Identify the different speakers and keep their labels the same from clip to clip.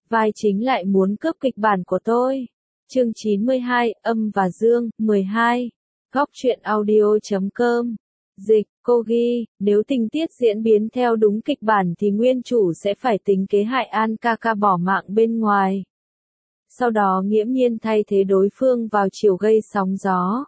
Speaker 1: vai chính lại muốn cướp kịch bản của tôi. Chương 92, Âm và Dương, 12. Góc truyện audio.com. Dịch, cô ghi, nếu tình tiết diễn biến theo đúng kịch bản thì nguyên chủ sẽ phải tính kế hại An ca ca bỏ mạng bên ngoài. Sau đó nghiễm nhiên thay thế đối phương vào chiều gây sóng gió.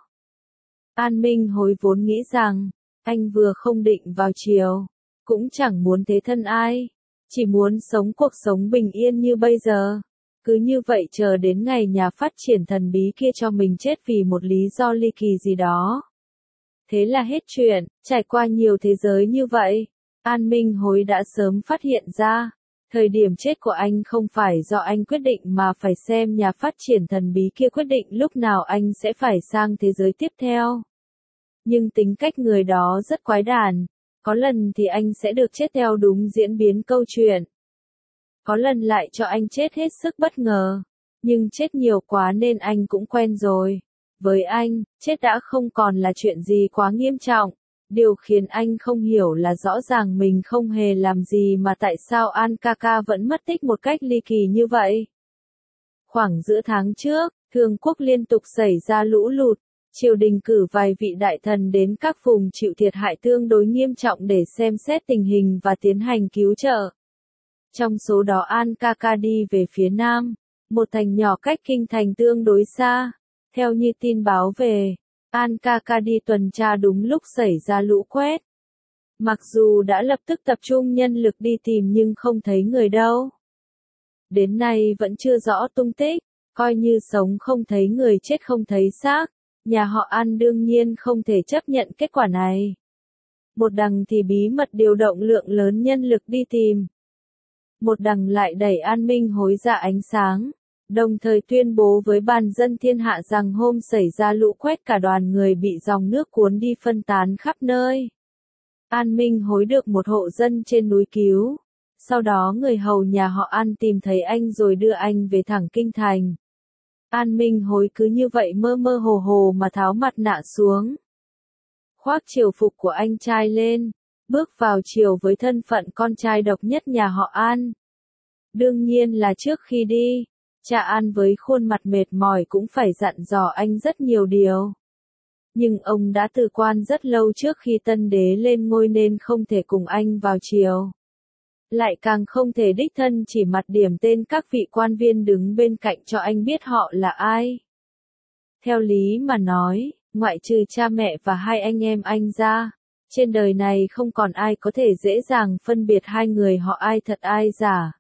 Speaker 1: An Minh Hối vốn nghĩ rằng, anh vừa không định vào chiều, cũng chẳng muốn thế thân ai, chỉ muốn sống cuộc sống bình yên như bây giờ. Cứ như vậy chờ đến ngày nhà phát triển thần bí kia cho mình chết vì một lý do ly kỳ gì đó. Thế là hết chuyện, trải qua nhiều thế giới như vậy, An Minh Hối đã sớm phát hiện ra, thời điểm chết của anh không phải do anh quyết định mà phải xem nhà phát triển thần bí kia quyết định lúc nào anh sẽ phải sang thế giới tiếp theo. Nhưng tính cách người đó rất quái đản, có lần thì anh sẽ được chết theo đúng diễn biến câu chuyện. Có lần lại cho anh chết hết sức bất ngờ, nhưng chết nhiều quá nên anh cũng quen rồi. Với anh, chết đã không còn là chuyện gì quá nghiêm trọng. Điều khiến anh không hiểu là rõ ràng mình không hề làm gì mà tại sao An ca ca vẫn mất tích một cách ly kỳ như vậy. Khoảng giữa tháng trước, Thương quốc liên tục xảy ra lũ lụt. Triều đình cử vài vị đại thần đến các vùng chịu thiệt hại tương đối nghiêm trọng để xem xét tình hình và tiến hành cứu trợ. Trong số đó An ca ca đi về phía nam, một thành nhỏ cách kinh thành tương đối xa. Theo như tin báo về, An ca ca đi tuần tra đúng lúc xảy ra lũ quét. Mặc dù đã lập tức tập trung nhân lực đi tìm nhưng không thấy người đâu. Đến nay vẫn chưa rõ tung tích, coi như sống không thấy người chết không thấy xác. Nhà họ An đương nhiên không thể chấp nhận kết quả này. Một đằng thì bí mật điều động lượng lớn nhân lực đi tìm. Một đằng lại đẩy An Minh Hối ra ánh sáng, đồng thời tuyên bố với bàn dân thiên hạ rằng hôm xảy ra lũ quét cả đoàn người bị dòng nước cuốn đi phân tán khắp nơi. An Minh Hối được một hộ dân trên núi cứu. Sau đó người hầu nhà họ An tìm thấy anh rồi đưa anh về thẳng kinh thành. An Minh Hối cứ như vậy mơ mơ hồ hồ mà tháo mặt nạ xuống. Khoác triều phục của anh trai lên, bước vào triều với thân phận con trai độc nhất nhà họ An. Đương nhiên là trước khi đi, cha An với khuôn mặt mệt mỏi cũng phải dặn dò anh rất nhiều điều. Nhưng ông đã từ quan rất lâu trước khi tân đế lên ngôi nên không thể cùng anh vào triều. Lại càng không thể đích thân chỉ mặt điểm tên các vị quan viên đứng bên cạnh cho anh biết họ là ai. Theo lý mà nói, ngoại trừ cha mẹ và hai anh em anh ra, trên đời này không còn ai có thể dễ dàng phân biệt hai người họ ai thật ai giả.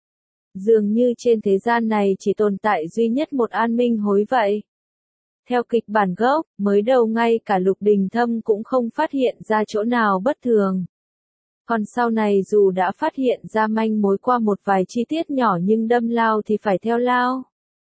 Speaker 1: Dường như trên thế gian này chỉ tồn tại duy nhất một An Minh Hối vậy. Theo kịch bản gốc, mới đầu ngay cả Lục Đình Thâm cũng không phát hiện ra chỗ nào bất thường. Còn sau này dù đã phát hiện ra manh mối qua một vài chi tiết nhỏ nhưng đâm lao thì phải theo lao.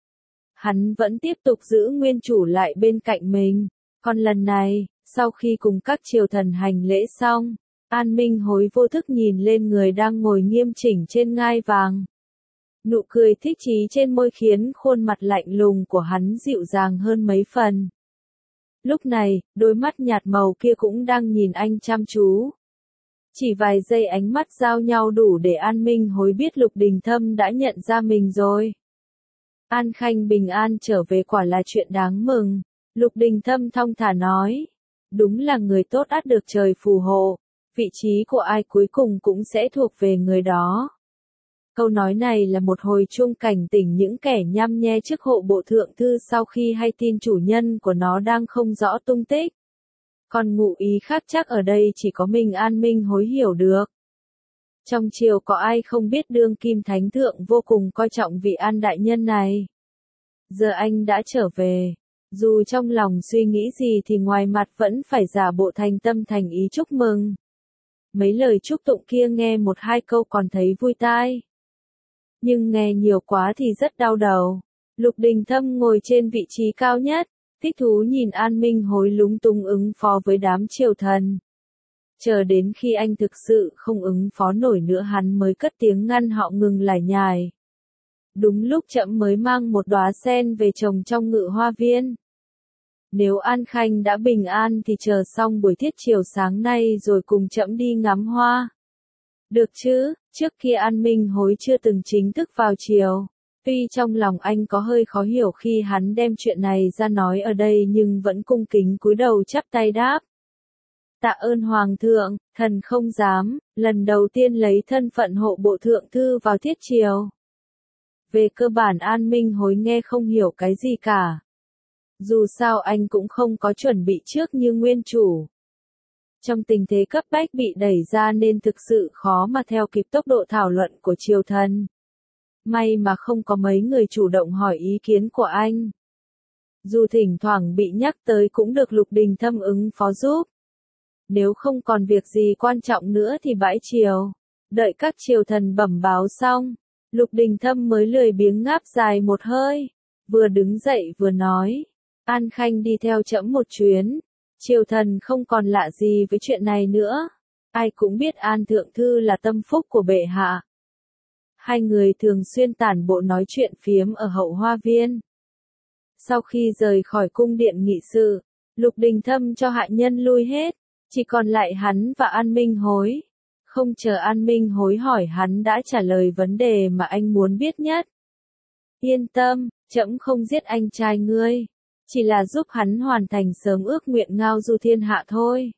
Speaker 1: Hắn vẫn tiếp tục giữ nguyên chủ lại bên cạnh mình. Còn lần này, sau khi cùng các triều thần hành lễ xong, An Minh Hối vô thức nhìn lên người đang ngồi nghiêm chỉnh trên ngai vàng. Nụ cười thích chí trên môi khiến khuôn mặt lạnh lùng của hắn dịu dàng hơn mấy phần. Lúc này, đôi mắt nhạt màu kia cũng đang nhìn anh chăm chú. Chỉ vài giây ánh mắt giao nhau đủ để An Minh Hối biết Lục Đình Thâm đã nhận ra mình rồi. An Khanh bình an trở về quả là chuyện đáng mừng, Lục Đình Thâm thong thả nói. Đúng là người tốt ắt được trời phù hộ, vị trí của ai cuối cùng cũng sẽ thuộc về người đó. Câu nói này là một hồi chuông cảnh tỉnh những kẻ nhăm nhe chức hộ bộ thượng thư sau khi hay tin chủ nhân của nó đang không rõ tung tích. Còn ngụ ý khác chắc ở đây chỉ có mình An Minh Hối hiểu được. Trong triều có ai không biết đương kim thánh thượng vô cùng coi trọng vị An đại nhân này. Giờ anh đã trở về. Dù trong lòng suy nghĩ gì thì ngoài mặt vẫn phải giả bộ thành tâm thành ý chúc mừng. Mấy lời chúc tụng kia nghe một hai câu còn thấy vui tai. Nhưng nghe nhiều quá thì rất đau đầu. Lục Đình Thâm ngồi trên vị trí cao nhất, thích thú nhìn An Minh Hối lúng túng ứng phó với đám triều thần. Chờ đến khi anh thực sự không ứng phó nổi nữa hắn mới cất tiếng ngăn họ ngừng lải nhải. Đúng lúc trẫm mới mang một đóa sen về trồng trong ngự hoa viên. Nếu An Khanh đã bình an thì chờ xong buổi thiết chiều sáng nay rồi cùng trẫm đi ngắm hoa. Được chứ, trước kia An Minh Hối chưa từng chính thức vào triều. Tuy trong lòng anh có hơi khó hiểu khi hắn đem chuyện này ra nói ở đây nhưng vẫn cung kính cúi đầu chắp tay đáp. Tạ ơn Hoàng thượng, thần không dám, lần đầu tiên lấy thân phận hộ bộ thượng thư vào thiết triều. Về cơ bản An Minh Hối nghe không hiểu cái gì cả. Dù sao anh cũng không có chuẩn bị trước như nguyên chủ. Trong tình thế cấp bách bị đẩy ra nên thực sự khó mà theo kịp tốc độ thảo luận của triều thần. May mà không có mấy người chủ động hỏi ý kiến của anh. Dù thỉnh thoảng bị nhắc tới cũng được Lục Đình Thâm ứng phó giúp. Nếu không còn việc gì quan trọng nữa thì bãi triều. Đợi các triều thần bẩm báo xong, Lục Đình Thâm mới lười biếng ngáp dài một hơi. Vừa đứng dậy vừa nói, An Khanh đi theo trẫm một chuyến. Triều thần không còn lạ gì với chuyện này nữa. Ai cũng biết An Thượng Thư là tâm phúc của bệ hạ. Hai người thường xuyên tản bộ nói chuyện phiếm ở hậu hoa viên. Sau khi rời khỏi cung điện nghị sự, Lục Đình Thâm cho hạ nhân lui hết, chỉ còn lại hắn và An Minh Hối. Không chờ An Minh Hối hỏi hắn đã trả lời vấn đề mà anh muốn biết nhất. Yên tâm, trẫm không giết anh trai ngươi, chỉ là giúp hắn hoàn thành sớm ước nguyện ngao du thiên hạ thôi.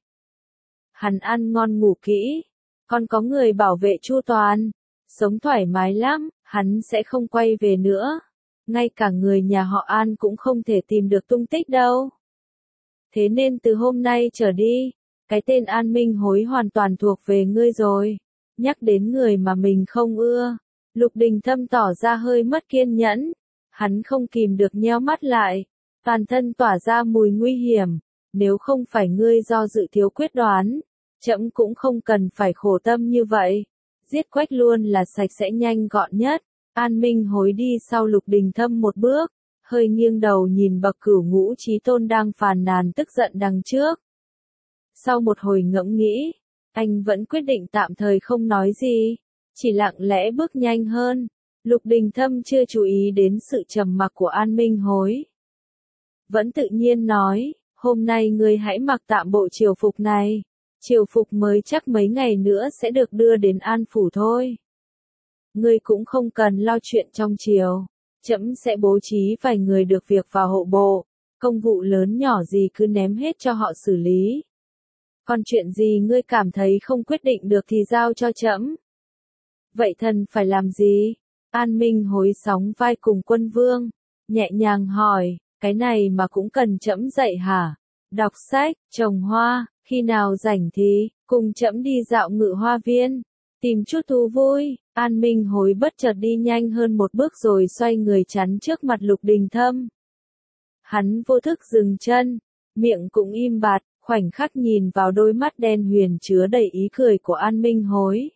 Speaker 1: Hắn ăn ngon ngủ kỹ, còn có người bảo vệ chu toàn, sống thoải mái lắm, hắn sẽ không quay về nữa. Ngay cả người nhà họ An cũng không thể tìm được tung tích đâu. Thế nên từ hôm nay trở đi, cái tên An Minh Hối hoàn toàn thuộc về ngươi rồi. Nhắc đến người mà mình không ưa, Lục Đình Thâm tỏ ra hơi mất kiên nhẫn. Hắn không kìm được nheo mắt lại, toàn thân tỏa ra mùi nguy hiểm. Nếu không phải ngươi do dự thiếu quyết đoán, trẫm cũng không cần phải khổ tâm như vậy. Giết Quách luôn là sạch sẽ nhanh gọn nhất. An Minh Hối đi sau Lục Đình Thâm một bước, hơi nghiêng đầu nhìn bậc Cửu Ngũ Chí Tôn đang phàn nàn tức giận đằng trước. Sau một hồi ngẫm nghĩ, anh vẫn quyết định tạm thời không nói gì, chỉ lặng lẽ bước nhanh hơn. Lục Đình Thâm chưa chú ý đến sự trầm mặc của An Minh Hối. Vẫn tự nhiên nói, hôm nay ngươi hãy mặc tạm bộ triều phục này. Triều phục mới chắc mấy ngày nữa sẽ được đưa đến An Phủ thôi. Ngươi cũng không cần lo chuyện trong triều. Trẫm sẽ bố trí vài người được việc vào hộ bộ. Công vụ lớn nhỏ gì cứ ném hết cho họ xử lý. Còn chuyện gì ngươi cảm thấy không quyết định được thì giao cho trẫm. Vậy thần phải làm gì? An Minh Hối sóng vai cùng Quân Vương, nhẹ nhàng hỏi, cái này mà cũng cần trẫm dạy hả? Đọc sách, trồng hoa, khi nào rảnh thì, cùng trẫm đi dạo Ngự Hoa Viên, tìm chút thú vui. An Minh Hối bất chợt đi nhanh hơn một bước rồi xoay người chắn trước mặt Lục Đình Thâm. Hắn vô thức dừng chân, miệng cũng im bặt, khoảnh khắc nhìn vào đôi mắt đen huyền chứa đầy ý cười của An Minh Hối.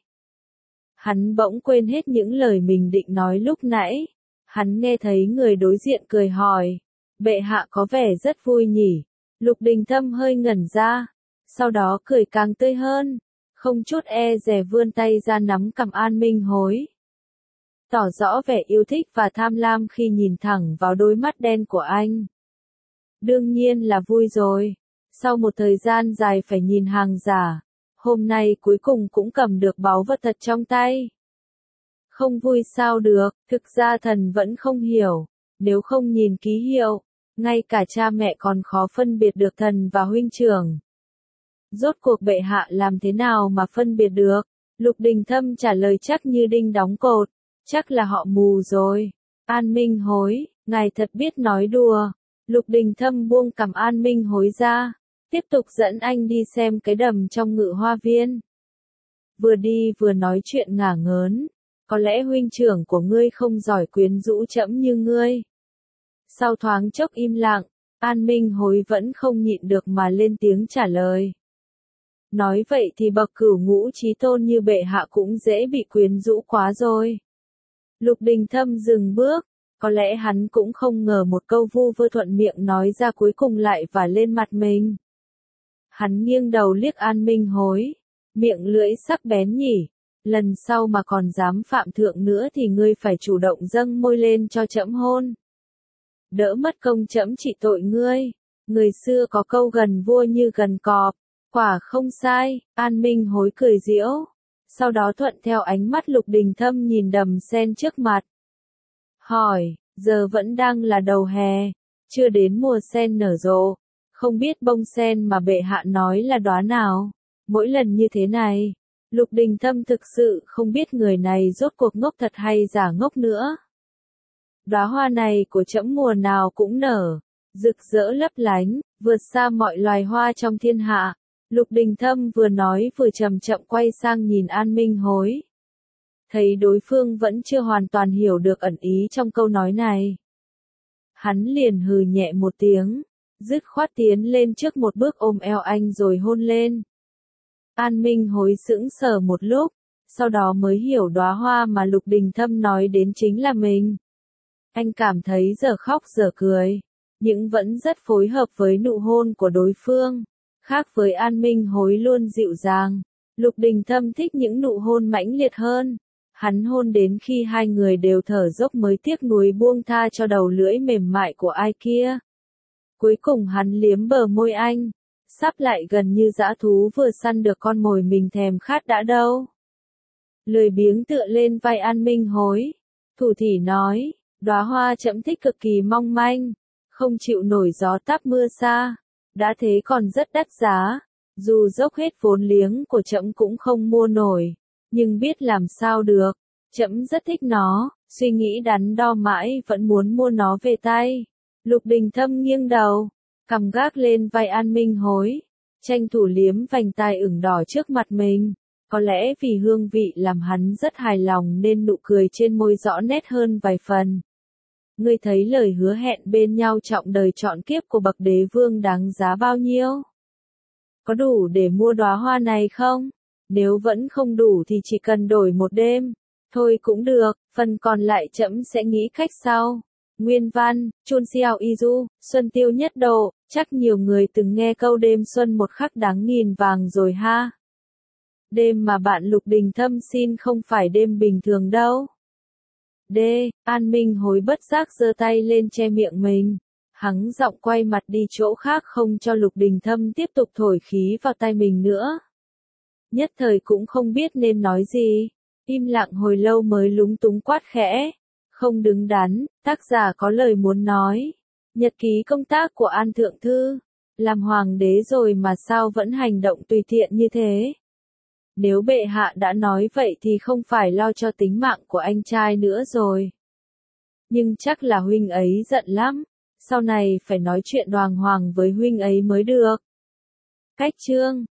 Speaker 1: Hắn bỗng quên hết những lời mình định nói lúc nãy. Hắn nghe thấy người đối diện cười hỏi, bệ hạ có vẻ rất vui nhỉ. Lục Đình Thâm hơi ngẩn ra, sau đó cười càng tươi hơn, không chút e dè vươn tay ra nắm cằm An Minh Hối. Tỏ rõ vẻ yêu thích và tham lam khi nhìn thẳng vào đôi mắt đen của anh. Đương nhiên là vui rồi. Sau một thời gian dài phải nhìn hàng giả, hôm nay cuối cùng cũng cầm được báu vật thật trong tay. Không vui sao được, thực ra thần vẫn không hiểu, nếu không nhìn ký hiệu, ngay cả cha mẹ còn khó phân biệt được thần và huynh trưởng. Rốt cuộc bệ hạ làm thế nào mà phân biệt được? Lục Đình Thâm trả lời chắc như đinh đóng cột, chắc là họ mù rồi. An Minh Hối, ngài thật biết nói đùa. Lục Đình Thâm buông cằm An Minh Hối ra, tiếp tục dẫn anh đi xem cái đầm trong Ngự Hoa Viên. Vừa đi vừa nói chuyện ngả ngớn, có lẽ huynh trưởng của ngươi không giỏi quyến rũ trẫm như ngươi. Sau thoáng chốc im lặng, An Minh Hối vẫn không nhịn được mà lên tiếng trả lời. Nói vậy thì bậc Cửu Ngũ Chí Tôn như bệ hạ cũng dễ bị quyến rũ quá rồi. Lục Đình Thâm dừng bước, có lẽ hắn cũng không ngờ một câu vu vơ thuận miệng nói ra cuối cùng lại vả lên mặt mình. Hắn nghiêng đầu liếc An Minh Hối, miệng lưỡi sắc bén nhỉ, lần sau mà còn dám phạm thượng nữa thì ngươi phải chủ động dâng môi lên cho trẫm hôn. Đỡ mất công trẫm trị tội ngươi. Người xưa có câu gần vua như gần cọp, quả không sai. An Minh Hối cười giễu, sau đó thuận theo ánh mắt Lục Đình Thâm nhìn đầm sen trước mặt. Hỏi, giờ vẫn đang là đầu hè, chưa đến mùa sen nở rộ, không biết bông sen mà bệ hạ nói là đóa nào. Mỗi lần như thế này, Lục Đình Thâm thực sự không biết người này rốt cuộc ngốc thật hay giả ngốc nữa. Đóa hoa này của trẫm mùa nào cũng nở, rực rỡ lấp lánh, vượt xa mọi loài hoa trong thiên hạ. Lục Đình Thâm vừa nói vừa chậm chậm quay sang nhìn An Minh Hối. Thấy đối phương vẫn chưa hoàn toàn hiểu được ẩn ý trong câu nói này. Hắn liền hừ nhẹ một tiếng, dứt khoát tiến lên trước một bước ôm eo anh rồi hôn lên. An Minh Hối sững sờ một lúc, sau đó mới hiểu đóa hoa mà Lục Đình Thâm nói đến chính là mình. Anh cảm thấy giờ khóc giờ cười, nhưng vẫn rất phối hợp với nụ hôn của đối phương. Khác với An Minh Hối luôn dịu dàng, Lục Đình Thâm thích những nụ hôn mãnh liệt hơn. Hắn hôn đến khi hai người đều thở dốc mới tiếc nuối buông tha cho đầu lưỡi mềm mại của ai kia. Cuối cùng hắn liếm bờ môi anh, sắp lại gần như dã thú vừa săn được con mồi mình thèm khát đã đâu. Lười biếng tựa lên vai An Minh Hối, thủ thỉ nói, đóa hoa trẫm thích cực kỳ mong manh, không chịu nổi gió táp mưa xa, đã thế còn rất đắt giá, dù dốc hết vốn liếng của trẫm cũng không mua nổi, nhưng biết làm sao được, trẫm rất thích nó, suy nghĩ đắn đo mãi vẫn muốn mua nó về tay. Lục Đình Thâm nghiêng đầu, cằm gác lên vai An Minh Hối, tranh thủ liếm vành tai ửng đỏ trước mặt mình. Có lẽ vì hương vị làm hắn rất hài lòng nên nụ cười trên môi rõ nét hơn vài phần. Ngươi thấy lời hứa hẹn bên nhau trọn đời trọn kiếp của bậc đế vương đáng giá bao nhiêu? Có đủ để mua đóa hoa này không? Nếu vẫn không đủ thì chỉ cần đổi một đêm. Thôi cũng được, phần còn lại trẫm sẽ nghĩ cách sau. Nguyên văn, Chun Xiao Y Du, Xuân Tiêu Nhất Độ, chắc nhiều người từng nghe câu đêm xuân một khắc đáng nghìn vàng rồi ha. Đêm mà bạn Lục Đình Thâm xin không phải đêm bình thường đâu. D. An Minh Hối bất giác giơ tay lên che miệng mình. Hắn giọng quay mặt đi chỗ khác không cho Lục Đình Thâm tiếp tục thổi khí vào tai mình nữa. Nhất thời cũng không biết nên nói gì. Im lặng hồi lâu mới lúng túng quát khẽ. Không đứng đắn, tác giả có lời muốn nói. Nhật ký công tác của An Thượng Thư. Làm hoàng đế rồi mà sao vẫn hành động tùy tiện như thế? Nếu bệ hạ đã nói vậy thì không phải lo cho tính mạng của anh trai nữa rồi. Nhưng chắc là huynh ấy giận lắm. Sau này phải nói chuyện đàng hoàng với huynh ấy mới được. Cách chương